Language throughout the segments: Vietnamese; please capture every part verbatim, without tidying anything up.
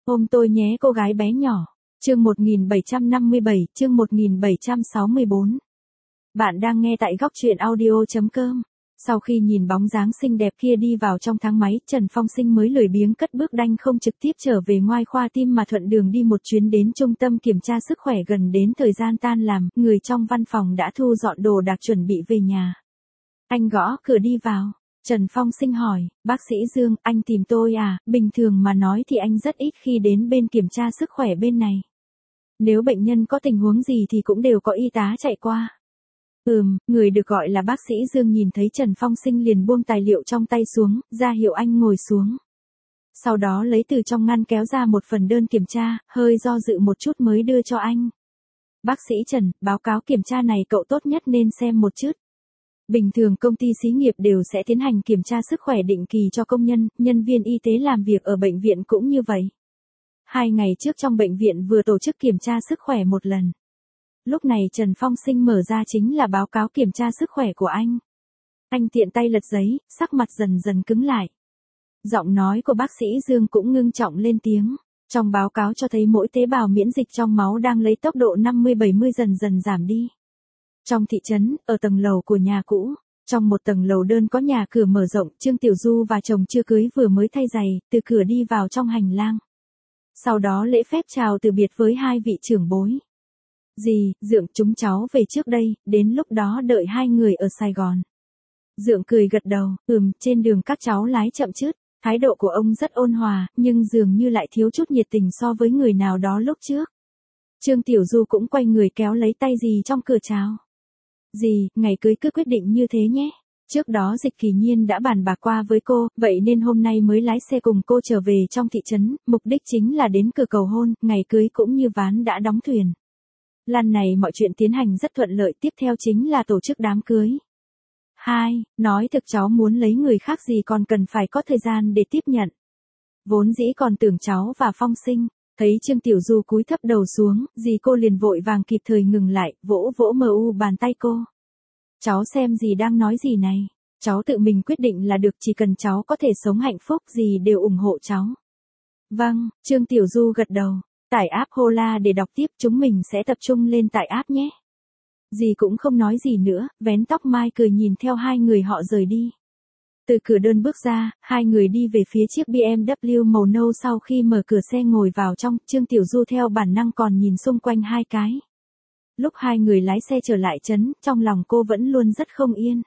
Ôm tôi nhé cô gái bé nhỏ. Chương một nghìn bảy trăm năm mươi bảy, chương một nghìn bảy trăm sáu mươi bốn. Bạn đang nghe tại góc truyện audio chấm com. Sau khi nhìn bóng dáng xinh đẹp kia đi vào trong thang máy, Trần Phong Sinh mới lười biếng cất bước đanh không trực tiếp trở về ngoại khoa tim mà thuận đường đi một chuyến đến trung tâm kiểm tra sức khỏe. Gần đến thời gian tan làm, người trong văn phòng đã thu dọn đồ đạc chuẩn bị về nhà. Anh gõ cửa đi vào. Trần Phong Sinh hỏi, bác sĩ Dương, anh tìm tôi à? Bình thường mà nói thì anh rất ít khi đến bên kiểm tra sức khỏe bên này. Nếu bệnh nhân có tình huống gì thì cũng đều có y tá chạy qua. Ừm, người được gọi là bác sĩ Dương nhìn thấy Trần Phong Sinh liền buông tài liệu trong tay xuống, ra hiệu anh ngồi xuống. Sau đó lấy từ trong ngăn kéo ra một phần đơn kiểm tra, hơi do dự một chút mới đưa cho anh. Bác sĩ Trần, báo cáo kiểm tra này cậu tốt nhất nên xem một chút. Bình thường công ty xí nghiệp đều sẽ tiến hành kiểm tra sức khỏe định kỳ cho công nhân, nhân viên y tế làm việc ở bệnh viện cũng như vậy. Hai ngày trước trong bệnh viện vừa tổ chức kiểm tra sức khỏe một lần. Lúc này Trần Phong Sinh mở ra chính là báo cáo kiểm tra sức khỏe của anh. Anh tiện tay lật giấy, sắc mặt dần dần cứng lại. Giọng nói của bác sĩ Dương cũng ngưng trọng lên tiếng. Trong báo cáo cho thấy mỗi tế bào miễn dịch trong máu đang lấy tốc độ năm mươi bảy mươi dần dần giảm đi. Trong thị trấn, ở tầng lầu của nhà cũ, trong một tầng lầu đơn có nhà cửa mở rộng, Trương Tiểu Du và chồng chưa cưới vừa mới thay giày, từ cửa đi vào trong hành lang. Sau đó lễ phép chào từ biệt với hai vị trưởng bối. Dì, Dượng, chúng cháu về trước đây, đến lúc đó đợi hai người ở Sài Gòn. Dượng cười gật đầu, ừm, trên đường các cháu lái chậm chút. Thái độ của ông rất ôn hòa, nhưng dường như lại thiếu chút nhiệt tình so với người nào đó lúc trước. Trương Tiểu Du cũng quay người kéo lấy tay dì trong cửa chào. Dì, ngày cưới cứ quyết định như thế nhé. Trước đó Dịch Kỳ Nhiên đã bàn bạc qua với cô, vậy nên hôm nay mới lái xe cùng cô trở về trong thị trấn, mục đích chính là đến cửa cầu hôn, ngày cưới cũng như ván đã đóng thuyền. Lần này mọi chuyện tiến hành rất thuận lợi, tiếp theo chính là tổ chức đám cưới. Hai, nói thực cháu muốn lấy người khác gì còn cần phải có thời gian để tiếp nhận. Vốn dĩ còn tưởng cháu và Phong Sinh. Thấy Trương Tiểu Du cúi thấp đầu xuống, dì cô liền vội vàng kịp thời ngừng lại, vỗ vỗ mờ u bàn tay cô. Cháu xem dì đang nói gì này, cháu tự mình quyết định là được, chỉ cần cháu có thể sống hạnh phúc dì đều ủng hộ cháu. Vâng, Trương Tiểu Du gật đầu, tải app Hola để đọc tiếp, chúng mình sẽ tập trung lên tải app nhé. Dì cũng không nói gì nữa, vén tóc mai cười nhìn theo hai người họ rời đi. Từ cửa đơn bước ra, hai người đi về phía chiếc bê em vê màu nâu. Sau khi mở cửa xe ngồi vào trong, Trương Tiểu Du theo bản năng còn nhìn xung quanh hai cái. Lúc hai người lái xe trở lại trấn, trong lòng cô vẫn luôn rất không yên.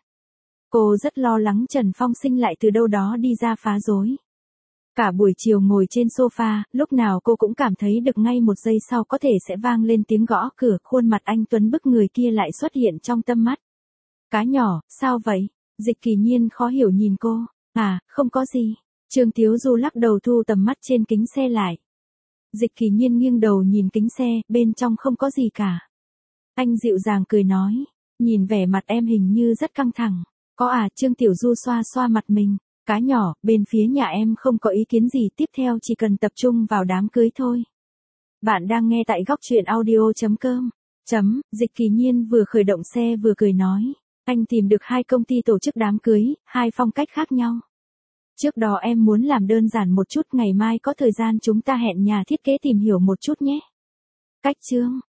Cô rất lo lắng Trần Phong Sinh lại từ đâu đó đi ra phá rối. Cả buổi chiều ngồi trên sofa, lúc nào cô cũng cảm thấy được ngay một giây sau có thể sẽ vang lên tiếng gõ cửa, khuôn mặt anh tuấn bức người kia lại xuất hiện trong tâm mắt. Cá nhỏ, sao vậy? Dịch Kỳ Nhiên khó hiểu nhìn cô. À, không có gì. Trương Tiếu Du lắc đầu thu tầm mắt trên kính xe lại. Dịch Kỳ Nhiên nghiêng đầu nhìn kính xe, bên trong không có gì cả. Anh dịu dàng cười nói, nhìn vẻ mặt em hình như rất căng thẳng. Có à? Trương Tiểu Du xoa xoa mặt mình. Cá nhỏ, bên phía nhà em không có ý kiến gì, tiếp theo chỉ cần tập trung vào đám cưới thôi. Bạn đang nghe tại góc truyện audio chấm com. Chấm, Dịch Kỳ Nhiên vừa khởi động xe vừa cười nói. Anh tìm được hai công ty tổ chức đám cưới, hai phong cách khác nhau. Trước đó em muốn làm đơn giản một chút, ngày mai có thời gian chúng ta hẹn nhà thiết kế tìm hiểu một chút nhé. Cách chương.